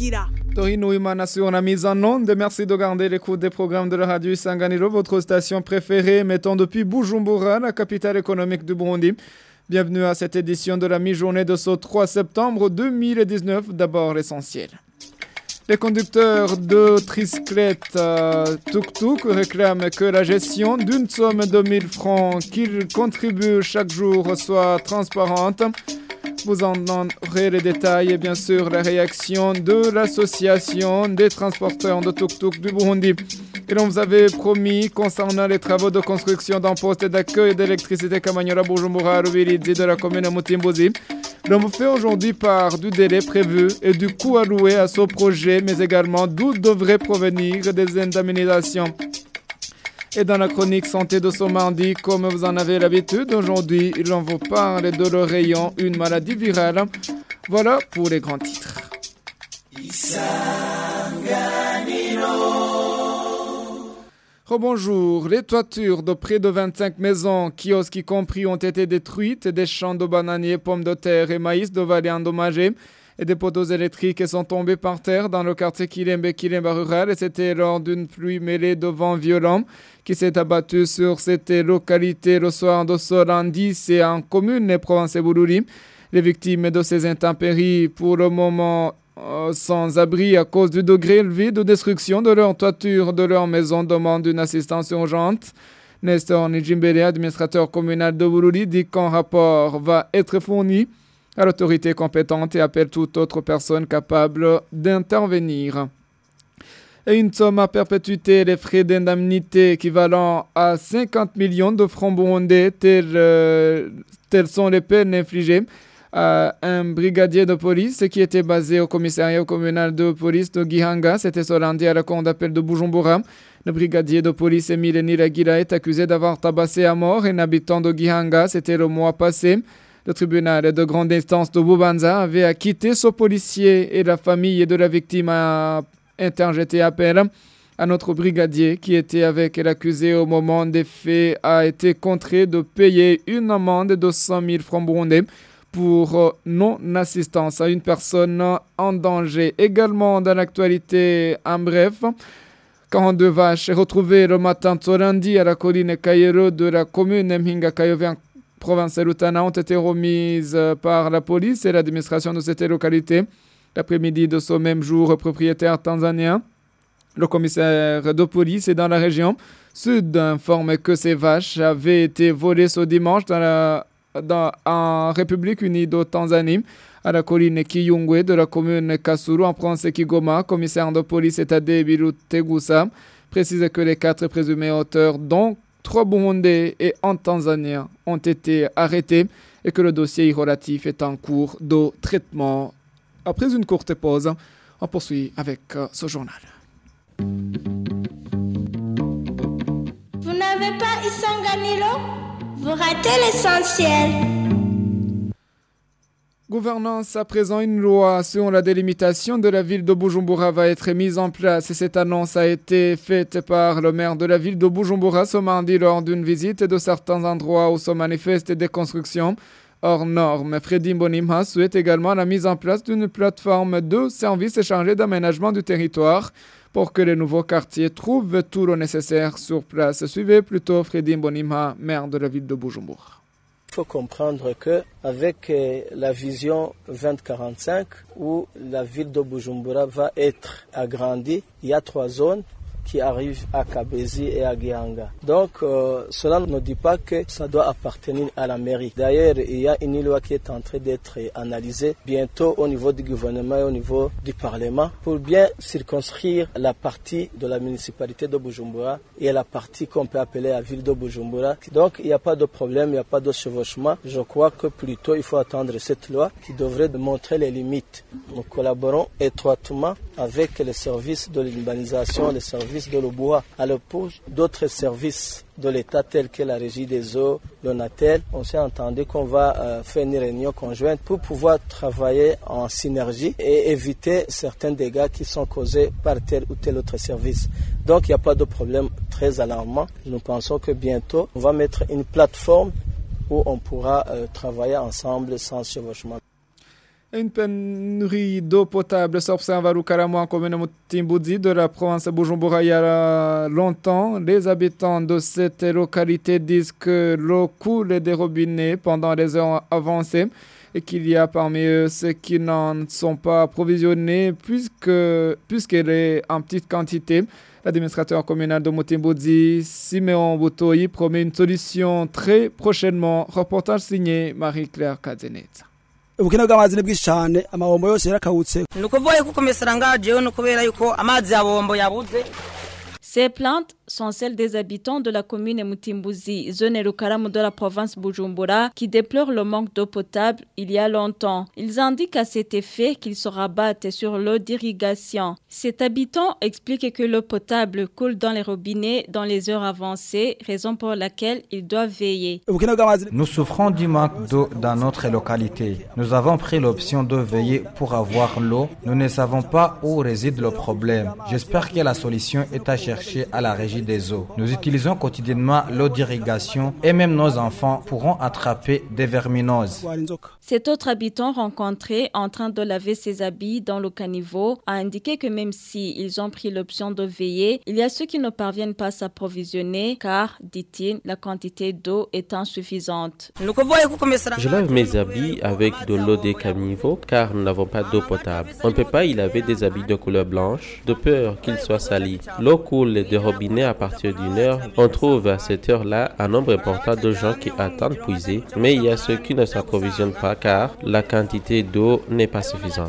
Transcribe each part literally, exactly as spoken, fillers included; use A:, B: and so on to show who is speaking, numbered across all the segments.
A: Rurangira.
B: Torino Imana sur la mise en onde. Merci de garder l'écoute des programmes de la radio Isanganiro, votre station préférée, mettant depuis Bujumbura, la capitale économique du Burundi. Bienvenue à cette édition de la mi-journée de ce trois septembre deux mille dix-neuf. D'abord l'essentiel. Les conducteurs de tricyclettes euh, tuk-tuk réclament que la gestion d'une somme de mille francs qu'ils contribuent chaque jour soit transparente. Vous en aurez les détails et bien sûr la réaction de l'association des transporteurs de tuk-tuk du Burundi. Et l'on vous avait promis concernant les travaux de construction d'un poste d'accueil d'électricité Kamanyola Bujumbura Rubirizi de la commune Mutimbuzi. L'on vous fait aujourd'hui part du délai prévu et du coût alloué à ce projet, mais également d'où devraient provenir des indemnisations. Et dans la chronique santé de ce mardi, comme vous en avez l'habitude, aujourd'hui, l'on vous parle de l'oreillon, une maladie virale. Voilà pour les grands titres. Rebonjour, les toitures de près de vingt-cinq maisons, kiosques y compris, ont été détruites, des champs de bananiers, pommes de terre et maïs de vallées endommagés. Et des poteaux électriques sont tombés par terre dans le quartier Kilembe-Kilemba rural. Et c'était lors d'une pluie mêlée de vent violent qui s'est abattue sur cette localité le soir de ce lundi. C'est en commune Provence-Bururi. Les victimes de ces intempéries, pour le moment euh, sans abri à cause du degré élevé de destruction de leur toiture, de leur maison, demandent une assistance urgente. Nestor Nijimbele, administrateur communal de Bururi, dit qu'un rapport va être fourni à l'autorité compétente et appelle toute autre personne capable d'intervenir. Et une somme à perpétuité, les frais d'indemnité équivalent à cinquante millions de francs burundais, telles, euh, telles sont les peines infligées à un brigadier de police qui était basé au commissariat communal de police de Gihanga. C'était ce lundi à la cour d'appel de Bujumbura. Le brigadier de police Emile Niragila est accusé d'avoir tabassé à mort un habitant de Gihanga. C'était le mois passé. Le tribunal de grande instance de Bubanza avait acquitté ce policier et la famille de la victime a interjeté appel. À notre brigadier qui était avec l'accusé au moment des faits a été contraint de payer une amende de cent mille francs burundais pour non-assistance à une personne en danger. Également dans l'actualité, en bref, quarante-deux vaches retrouvées le matin de lundi à la colline Kayero de la commune Mhinga Kayove Province Lutana ont été remises par la police et l'administration de cette localité. L'après-midi de ce même jour, propriétaire tanzanien, le commissaire de police est dans la région sud informe que ces vaches avaient été volées ce dimanche dans la, dans, en République unie de Tanzanie, à la colline Kiyungwe de la commune Kasulu en province Kigoma. Commissaire de police Etade Bilu Tegusa précise que les quatre présumés auteurs, dont trois Burundais et un Tanzanien, ont été arrêtés et que le dossier relatif est en cours de traitement. Après une courte pause, on poursuit avec euh, ce journal.
C: Vous n'avez pas Isanganiro? Vous ratez l'essentiel.
B: Gouvernance, à présent, une loi sur la délimitation de la ville de Bujumbura va être mise en place. Et cette annonce a été faite par le maire de la ville de Bujumbura ce mardi lors d'une visite de certains endroits où se manifestent des constructions hors normes. Freddy Mbonimha souhaite également la mise en place d'une plateforme de services échangés d'aménagement du territoire pour que les nouveaux quartiers trouvent tout le nécessaire sur place. Suivez plutôt Freddy Mbonimha, maire de la ville de Bujumbura.
D: Il faut comprendre qu'avec la vision vingt quarante-cinq, où la ville de Bujumbura va être agrandie, il y a trois zones qui arrivent à Kabezi et à Gihanga. Donc, euh, cela ne dit pas que ça doit appartenir à la mairie. D'ailleurs, il y a une loi qui est en train d'être analysée bientôt au niveau du gouvernement et au niveau du Parlement pour bien circonscrire la partie de la municipalité de Bujumbura et la partie qu'on peut appeler la ville de Bujumbura. Donc, il n'y a pas de problème, il n'y a pas de chevauchement. Je crois que plutôt il faut attendre cette loi qui devrait montrer les limites. Nous collaborons étroitement avec les services de l'urbanisation, les services de l'Oboa, à l'épouse d'autres services de l'État tels que la Régie des eaux, l'ONATEL. On s'est entendu qu'on va euh, faire une réunion conjointe pour pouvoir travailler en synergie et éviter certains dégâts qui sont causés par tel ou tel autre service. Donc il n'y a pas de problème très alarmant. Nous pensons que bientôt on va mettre une plateforme où on pourra euh, travailler ensemble sans chevauchement.
B: Une pénurie d'eau potable s'observe à Rukaramo en commune Mutimbuzi de la province de Bujumbura il y a longtemps. Les habitants de cette localité disent que l'eau coule des robinets pendant les heures avancées et qu'il y a parmi eux ceux qui n'en sont pas approvisionnés puisque, puisqu'elle est en petite quantité. L'administrateur communal de Mutimbuzi, Simeon Butoyi, promet une solution très prochainement. Reportage signé Marie-Claire Kazenetsa.
A: ubukene bw'amazi ni bwinshi cyane amabombo yose yarakawutse
E: nukuvuga yuko komesera ngaje no kubera yuko amazi ya bombo yabuze.
F: Ces plaintes sont celles des habitants de la commune Mutimbuzi, zone Rukaramo de la province Bujumbura, qui déplorent le manque d'eau potable il y a longtemps. Ils indiquent à cet effet qu'ils se rabattent sur l'eau d'irrigation. Cet habitant explique que l'eau potable coule dans les robinets dans les heures avancées, raison pour laquelle ils doivent veiller.
G: Nous souffrons du manque d'eau dans notre localité. Nous avons pris l'option de veiller pour avoir l'eau. Nous ne savons pas où réside le problème. J'espère que la solution est à chercher à la régie des eaux. Nous utilisons quotidiennement l'eau d'irrigation et même nos enfants pourront attraper des verminoses.
F: Cet autre habitant rencontré en train de laver ses habits dans le caniveau a indiqué que même si ils ont pris l'option de veiller, il y a ceux qui ne parviennent pas à s'approvisionner car, dit-il, la quantité d'eau est insuffisante.
H: Je lave mes habits avec de l'eau des caniveaux car nous n'avons pas d'eau potable. On ne peut pas y laver des habits de couleur blanche de peur qu'ils soient salis. L'eau coule des robinets à partir d'une heure. On trouve à cette heure-là un nombre important de gens qui attendent puiser, mais il y a ceux qui ne s'approvisionnent pas car la quantité d'eau n'est pas suffisante.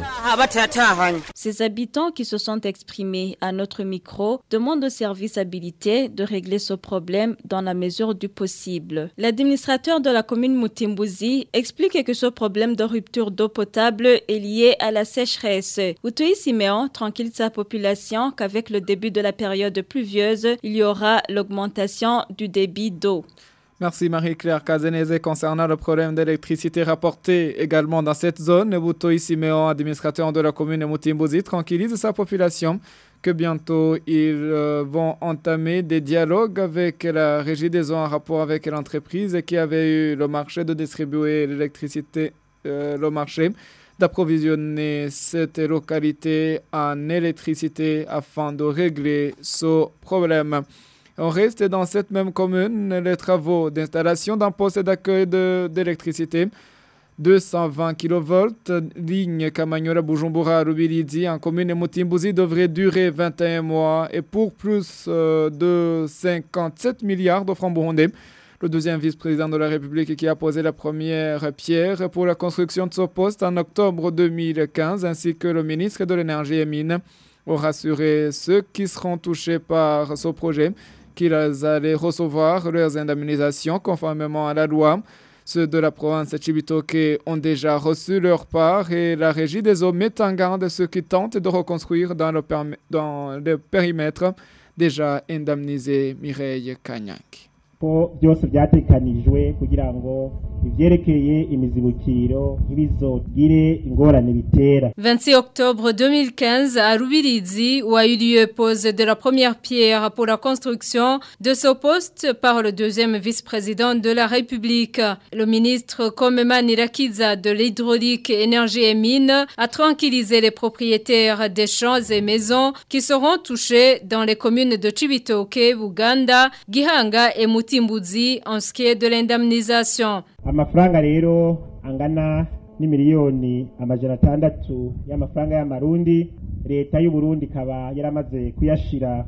F: Ces habitants qui se sont exprimés à notre micro demandent au service habilité de régler ce problème dans la mesure du possible. L'administrateur de la commune Mutimbuzi explique que ce problème de rupture d'eau potable est lié à la sécheresse. Butoyi Simeon tranquille sa population qu'avec le début de la période pluvieuse, il y aura l'augmentation du débit d'eau.
B: Merci Marie-Claire Kazeneze. Concernant le problème d'électricité rapporté également dans cette zone, Butoyi Simeon, administrateur de la commune de Mutimbuzi, tranquillise sa population que bientôt ils euh, vont entamer des dialogues avec la régie des eaux en rapport avec l'entreprise qui avait eu le marché de distribuer l'électricité, euh, le marché d'approvisionner cette localité en électricité afin de régler ce problème. On reste dans cette même commune, les travaux d'installation d'un poste d'accueil de, d'électricité deux cent vingt kilovolts, ligne Kamanyola-Bujumbura-Rubirizi en commune de Mutimbuzi devrait durer vingt et un mois et pour plus euh, de cinquante-sept milliards de francs burundais. Le deuxième vice-président de la République qui a posé la première pierre pour la construction de ce poste en octobre deux mille quinze, ainsi que le ministre de l'Énergie et Mines, ont rassuré ceux qui seront touchés par ce projet qu'ils allaient recevoir leurs indemnisations conformément à la loi. Ceux de la province de Chibitoke ont déjà reçu leur part et la régie des eaux met en garde ceux qui tentent de reconstruire dans le, perm- dans le périmètre déjà indemnisé. Mireille Kanyanki.
I: byose byatekanijwe kugira ngo ivyerekeye imizibukiro ntibizogire ingorane bitera.
J: vingt-six octobre deux mille quinze à Rubirizi où a eu lieu pose de la première pierre pour la construction de ce poste par le deuxième vice-président de la République. Le ministre Komema Nirakiza de l'hydraulique, énergie et mines a tranquillisé les propriétaires des champs et maisons qui seront touchés dans les communes de Chibitoke, Buganda, Gihanga et Mutimbuzi en ce qui est de l'indemnisation.
I: Amafaranga rero angana ni miliyoni amajana atandatu y'amafaranga y'amarundi leta y'u Burundi kaba yaramaze kuyashira.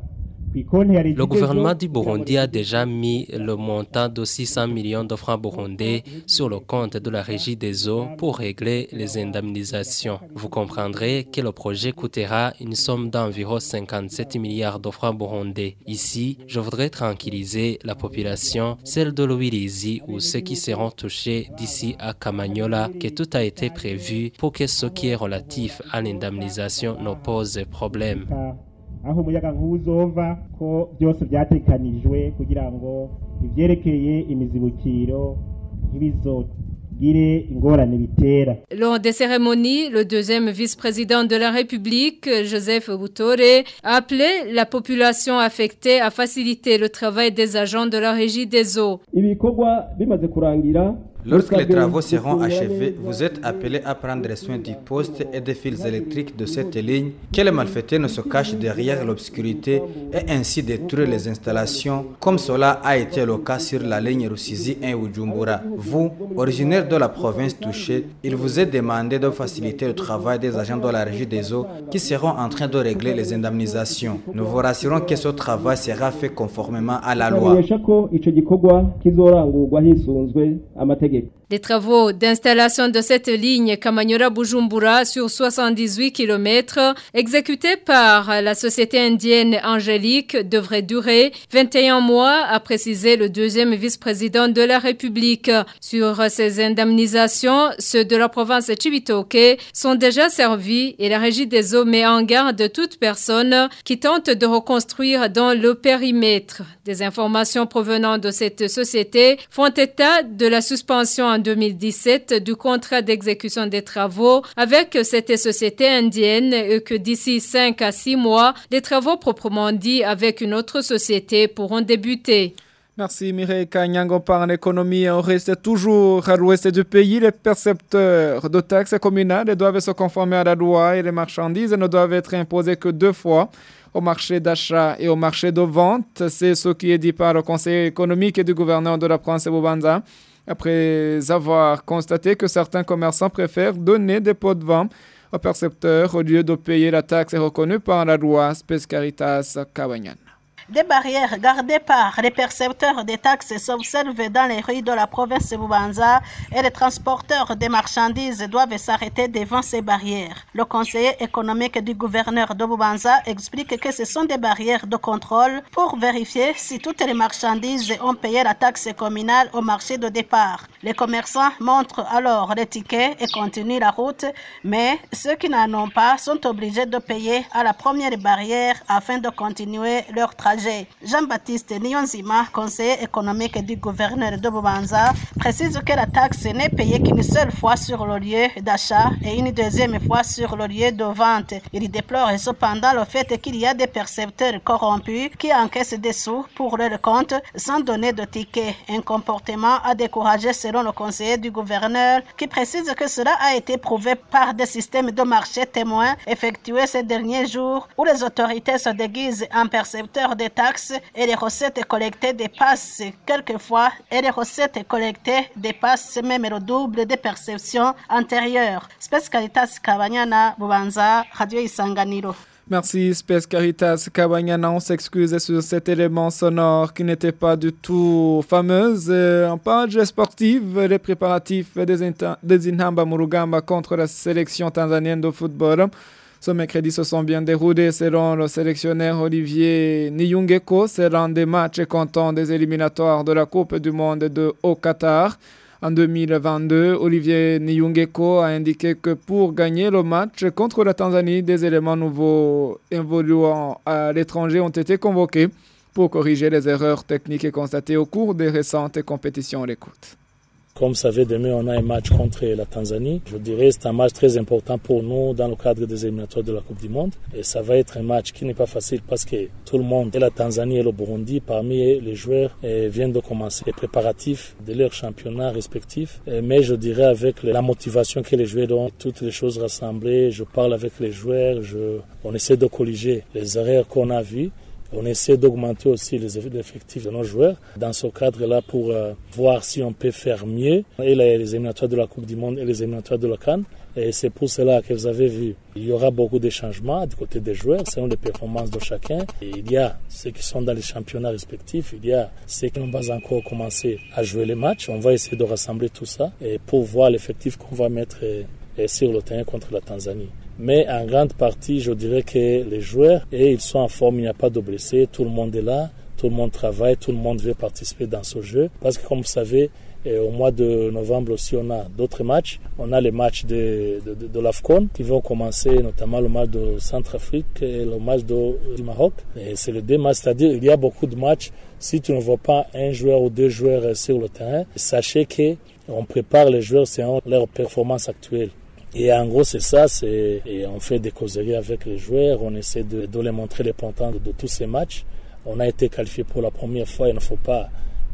K: Le gouvernement du Burundi a déjà mis le montant de six cents millions de francs burundais sur le compte de la régie des eaux pour régler les indemnisations. Vous comprendrez que le projet coûtera une somme d'environ cinquante-sept milliards de francs burundais. Ici, je voudrais tranquilliser la population, celle de Rubirizi ou ceux qui seront touchés d'ici à Kamanyola, que tout a été prévu pour que ce qui est relatif à l'indemnisation ne pose problème.
I: Aho umuyaga nk'uzova ko byose byatekanijwe kugira ngo ivyerekeye imizibukiro ntibizogire ingorane bitera.
J: Lors des cérémonies, le deuxième vice-président de la République, Joseph Butore, a appelé la population affectée à faciliter le travail des agents de la régie des eaux.
I: Ibikorwa bimaze kurangira.
G: Lorsque les travaux seront achevés, vous êtes appelés à prendre soin du poste et des fils électriques de cette ligne, que les malfaiteurs ne se cachent derrière l'obscurité et ainsi détruire les installations, comme cela a été le cas sur la ligne Rusizi un Bujumbura. Vous, originaire de la province touchée, il vous est demandé de faciliter le travail des agents de la régie des eaux qui seront en train de régler les indemnisations. Nous vous rassurons que ce travail sera fait conformément à la loi.
J: Les travaux d'installation de cette ligne Kamanyola-Bujumbura sur soixante-dix-huit kilomètres exécutés par la société indienne Angélique devraient durer vingt et un mois, a précisé le deuxième vice-président de la République. Sur ces indemnisations, ceux de la province de Cibitoke sont déjà servis et la régie des eaux met en garde toute personne qui tente de reconstruire dans le périmètre. Des informations provenant de cette société font état de la suspension en deux mille dix-sept du contrat d'exécution des travaux avec cette société indienne et que d'ici cinq à six mois, les travaux proprement dits avec une autre société pourront débuter.
B: Merci Mireille Kanyango. Par l'économie, on reste toujours à l'ouest du pays. Les percepteurs de taxes communales doivent se conformer à la loi et les marchandises ne doivent être imposées que deux fois au marché d'achat et au marché de vente. C'est ce qui est dit par le conseiller économique et du gouverneur de la province Bubanza. Après avoir constaté que certains commerçants préfèrent donner des pots de vin aux percepteurs au lieu de payer la taxe reconnue par la loi Spes Caritas Kawanyan.
L: Des barrières gardées par les percepteurs des taxes s'observent dans les rues de la province de Bubanza et les transporteurs des marchandises doivent s'arrêter devant ces barrières. Le conseiller économique du gouverneur de Bubanza explique que ce sont des barrières de contrôle pour vérifier si toutes les marchandises ont payé la taxe communale au marché de départ. Les commerçants montrent alors les tickets et continuent la route, mais ceux qui n'en ont pas sont obligés de payer à la première barrière afin de continuer leur trajet. Jean-Baptiste Niyonzima, conseiller économique du gouverneur de Bubanza, précise que la taxe n'est payée qu'une seule fois sur le lieu d'achat et une deuxième fois sur le lieu de vente. Il déplore cependant le fait qu'il y a des percepteurs corrompus qui encaissent des sous pour leur compte sans donner de ticket. Un comportement à décourager selon le conseiller du gouverneur qui précise que cela a été prouvé par des systèmes de marché témoins effectués ces derniers jours où les autorités se déguisent en percepteurs de taxes et les recettes collectées dépassent quelquefois et les recettes collectées dépassent même le double des perceptions antérieures. Spes Caritas Kabanyana, Bubanza, Radio Isanganiro.
B: Merci Spes Caritas Kabanyana. On s'excuse sur cet élément sonore qui n'était pas du tout fameuse. En page sportive, les préparatifs des, des Inhamba Murugamba contre la sélection tanzanienne de football. Ce mercredi se sont bien déroulés selon le sélectionneur Olivier Niyungeko. C'est l'un des matchs comptant des éliminatoires de la Coupe du Monde de au Qatar. En deux mille vingt-deux, Olivier Niyungeko a indiqué que pour gagner le match contre la Tanzanie, des éléments nouveaux évoluant à l'étranger ont été convoqués pour corriger les erreurs techniques constatées au cours des récentes compétitions. On l'écoute.
M: Comme vous savez, demain, on a un match contre la Tanzanie. Je dirais que c'est un match très important pour nous dans le cadre des éliminatoires de la Coupe du Monde. Et ça va être un match qui n'est pas facile parce que tout le monde, et la Tanzanie et le Burundi, parmi les joueurs, viennent de commencer les préparatifs de leurs championnats respectifs. Mais je dirais avec la motivation que les joueurs ont, toutes les choses rassemblées, je parle avec les joueurs, je, on essaie de corriger les erreurs qu'on a vues. On essaie d'augmenter aussi les effectifs de nos joueurs dans ce cadre-là pour euh, voir si on peut faire mieux. Et les, les éliminatoires de la Coupe du Monde et les éliminatoires de la CAN. Et c'est pour cela que vous avez vu, il y aura beaucoup de changements du côté des joueurs selon les performances de chacun. Et il y a ceux qui sont dans les championnats respectifs, il y a ceux qui n'ont pas encore commencé à jouer les matchs. On va essayer de rassembler tout ça et pour voir l'effectif qu'on va mettre et, sur le terrain contre la Tanzanie. Mais en grande partie, je dirais que les joueurs, et ils sont en forme, il n'y a pas de blessés, tout le monde est là, tout le monde travaille, tout le monde veut participer dans ce jeu. Parce que comme vous savez, au mois de novembre aussi, on a d'autres matchs. On a les matchs de, de, de, de l'AFCON qui vont commencer, notamment le match de Centrafrique et le match de, du Maroc. Et c'est les deux matchs, c'est-à-dire il y a beaucoup de matchs. Si tu ne vois pas un joueur ou deux joueurs sur le terrain, sachez qu'on prépare les joueurs selon leur performance actuelle. Et en gros, c'est ça, c'est, et on fait des causeries avec les joueurs, on essaie de, de les montrer les pontants de, de tous ces matchs. On a été qualifié pour la première fois, il ne faut pas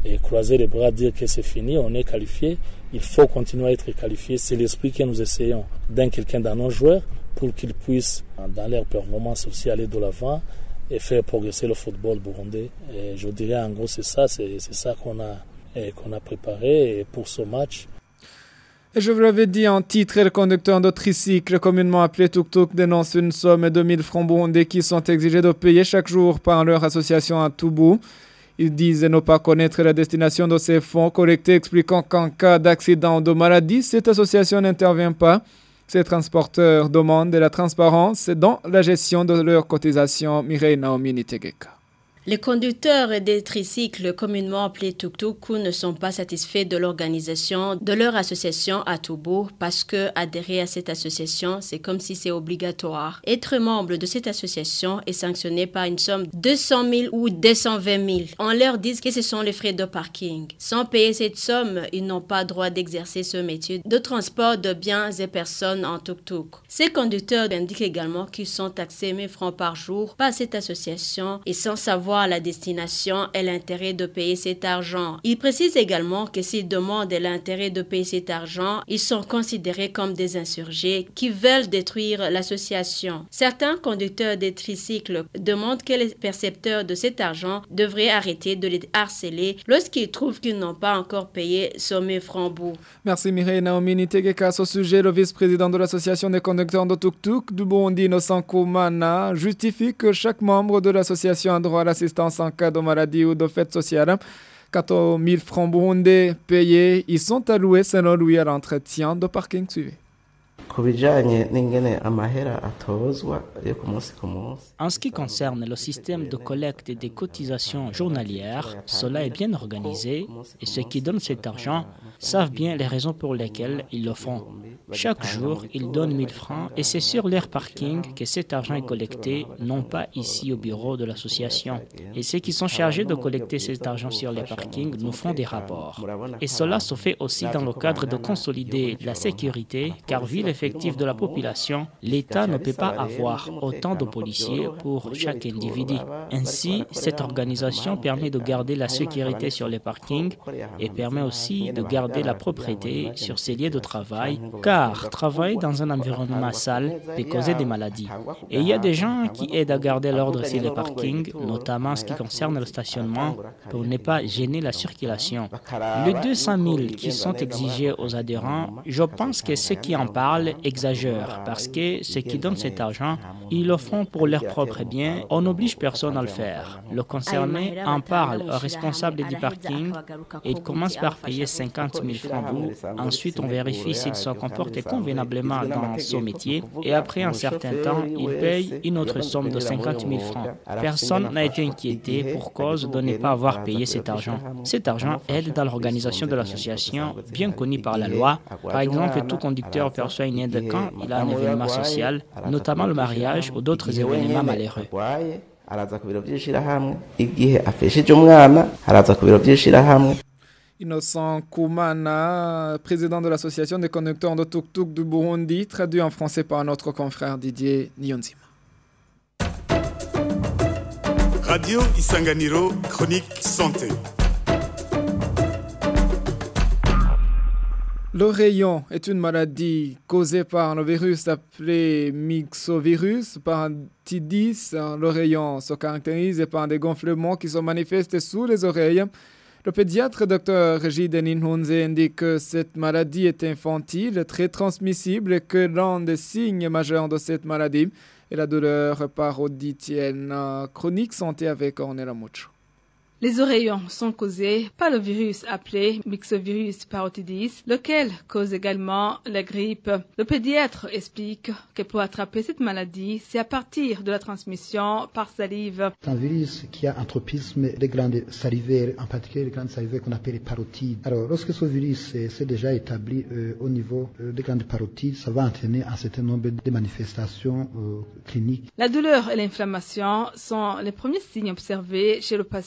M: et croiser les bras, dire que c'est fini, on est qualifié. Il faut continuer à être qualifié. C'est l'esprit que nous essayons d'inculquer dans nos joueurs pour qu'ils puissent, dans leur performance aussi, aller de l'avant et faire progresser le football burundais. Et je dirais en gros c'est ça, c'est, c'est ça qu'on a, qu'on a préparé pour ce match.
B: Et je vous l'avais dit en titre, le conducteur de tricycle, communément appelé tuk-tuk, dénonce une somme de mille francs burundais qui sont exigés de payer chaque jour par leur association à Toubou. Ils disent ne pas connaître la destination de ces fonds collectés, expliquant qu'en cas d'accident ou de maladie, cette association n'intervient pas. Ces transporteurs demandent de la transparence dans la gestion de leurs cotisations. Mireille Naomi Nitegeka.
N: Les conducteurs des tricycles, communément appelés tuk-tuk, ne sont pas satisfaits de l'organisation de leur association à Toubou parce que adhérer à cette association, c'est comme si c'est obligatoire. Être membre de cette association est sanctionné par une somme de deux cent mille ou deux cent vingt mille. On leur dit que ce sont les frais de parking. Sans payer cette somme, ils n'ont pas droit d'exercer ce métier de transport de biens et personnes en tuk-tuk. Ces conducteurs indiquent également qu'ils sont taxés mille francs par jour par cette association et sans savoir la destination et l'intérêt de payer cet argent. Il précise également que s'ils demandent l'intérêt de payer cet argent, ils sont considérés comme des insurgés qui veulent détruire l'association. Certains conducteurs des tricycles demandent que les percepteurs de cet argent devraient arrêter de les harceler lorsqu'ils trouvent qu'ils n'ont pas encore payé ce mille francs bout.
B: Merci Mireille Naomi Nitegeka. À ce sujet, le vice-président de l'association des conducteurs de tuk-tuk du Burundi, Innocent Koumana, justifie que chaque membre de l'association a droit à l'assistance en cas de maladie ou de fête sociale. Quant aux mille francs burundais payés, ils sont alloués selon lui à l'entretien de parking suivi.
O: En ce qui concerne le système de collecte des cotisations journalières, cela est bien organisé et ceux qui donnent cet argent savent bien les raisons pour lesquelles ils le font. Chaque jour, ils donnent mille francs et c'est sur leur parking que cet argent est collecté, non pas ici au bureau de l'association. Et ceux qui sont chargés de collecter cet argent sur les parkings nous font des rapports. Et cela se fait aussi dans le cadre de consolider la sécurité, car vu l'effectif de la population, l'État ne peut pas avoir autant de policiers pour chaque individu. Ainsi, cette organisation permet de garder la sécurité sur les parkings et permet aussi de garder la propreté sur ces lieux de travail, car travailler dans un environnement sale peut causer des maladies. Et il y a des gens qui aident à garder l'ordre sur les parkings, notamment en ce qui concerne le stationnement, pour ne pas gêner la circulation. Les deux cent mille qui sont exigés aux adhérents, je pense que ceux qui en parlent exagèrent, parce que ceux qui donnent cet argent, ils le font pour leur propre bien, on n'oblige personne à le faire. Le concerné en parle au responsable du parking et il commence par payer cinquante mille francs bout. Ensuite, on vérifie s'il se comporte convenablement dans son métier et après un certain temps, il paye une autre somme de cinquante mille francs. Personne n'a été inquiété pour cause de ne pas avoir payé cet argent. Cet argent aide dans l'organisation de l'association, bien connue par la loi. Par exemple, tout conducteur perçoit une aide quand il a un événement social, notamment le mariage ou d'autres événements malheureux.
B: Innocent Koumana, président de l'association des conducteurs de tuk-tuk du Burundi, traduit en français par notre confrère Didier Niyonzima.
P: Radio Isanganiro, chronique santé.
B: L'oreillon est une maladie causée par le virus appelé myxovirus parotidis. L'oreillon se caractérise par des gonflements qui se manifestent sous les oreilles. Le pédiatre Dr Gide Ninhunze indique que cette maladie est infantile, très transmissible et que l'un des signes majeurs de cette maladie est la douleur parotiditienne chronique. Santé avec Ornella Mucho.
Q: Les oreillons sont causés par le virus appelé myxovirus parotidis, lequel cause également la grippe. Le pédiatre explique que pour attraper cette maladie, c'est à partir de la transmission par salive.
R: C'est un virus qui a un tropisme des glandes salivaires, en particulier les glandes salivaires qu'on appelle les parotides. Alors, lorsque ce virus s'est déjà établi euh, au niveau euh, des glandes parotides, ça va entraîner un certain nombre de manifestations euh, cliniques.
Q: La douleur et l'inflammation sont les premiers signes observés chez le patient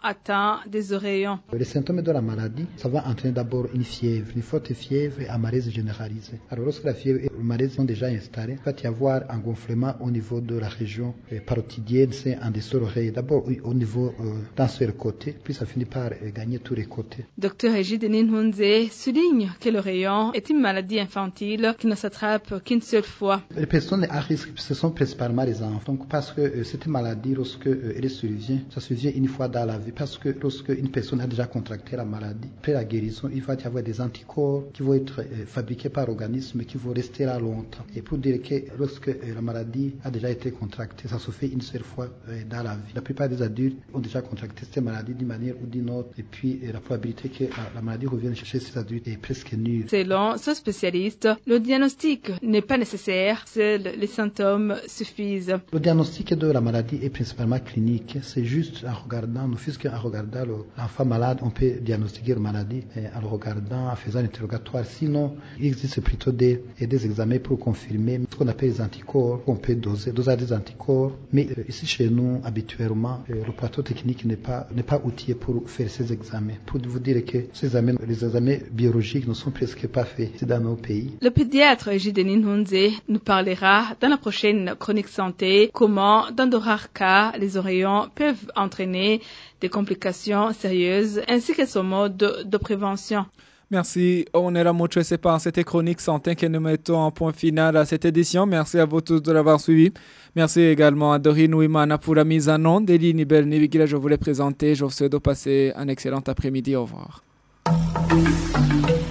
Q: atteints des oreillons.
R: Les symptômes de la maladie, ça va entraîner d'abord une fièvre, une forte fièvre et un malaise généralisé. Alors lorsque la fièvre et le malaise sont déjà installés, il va y avoir un gonflement au niveau de la région parotidienne, c'est un des oreilles. D'abord au niveau euh, d'un seul côté, puis ça finit par euh, gagner tous les côtés.
Q: Docteur Egide Ninhunze souligne que l'oreillon est une maladie infantile qui ne s'attrape qu'une seule fois.
R: Les personnes à risque, ce sont principalement les enfants. Donc, parce que euh, cette maladie, lorsque euh, elle survient, ça survient une fois dans la vie. Parce que lorsque une personne a déjà contracté la maladie, après la guérison, il va y avoir des anticorps qui vont être euh, fabriqués par l'organisme et qui vont rester là longtemps. Et pour dire que lorsque euh, la maladie a déjà été contractée, ça se fait une seule fois euh, dans la vie. La plupart des adultes ont déjà contracté cette maladie d'une manière ou d'une autre. Et puis, euh, la probabilité que la, la maladie revienne chez ces adultes est presque nulle.
Q: Selon ce spécialiste, le diagnostic n'est pas nécessaire, seuls les symptômes suffisent.
R: Le diagnostic de la maladie est principalement clinique. C'est juste en regardant, ne fût-ce qu'en regardant l'enfant malade, on peut diagnostiquer la maladie en le regardant, en faisant un interrogatoire. Sinon, il existe plutôt des, des examens pour confirmer ce qu'on appelle les anticorps, qu'on peut doser, doser des anticorps. Mais euh, ici chez nous, habituellement, euh, le plateau technique n'est pas, n'est pas outillé pour faire ces examens. Pour vous dire que ces examens, les examens biologiques ne sont presque pas faits dans nos pays.
Q: Le pédiatre Egide Ninhunze nous parlera dans la prochaine chronique santé comment, dans de rares cas, les oreillons peuvent entraîner des complications sérieuses ainsi que son mode de, de prévention.
B: Merci, on est là, c'est par cette chronique santé que nous mettons en point final à cette édition. Merci à vous tous de l'avoir suivi. Merci également à Dorine Ouimana pour la mise en onde. Elie Nibel Nivigila, je voulais présenter. Je vous souhaite de passer un excellent après-midi. Au revoir.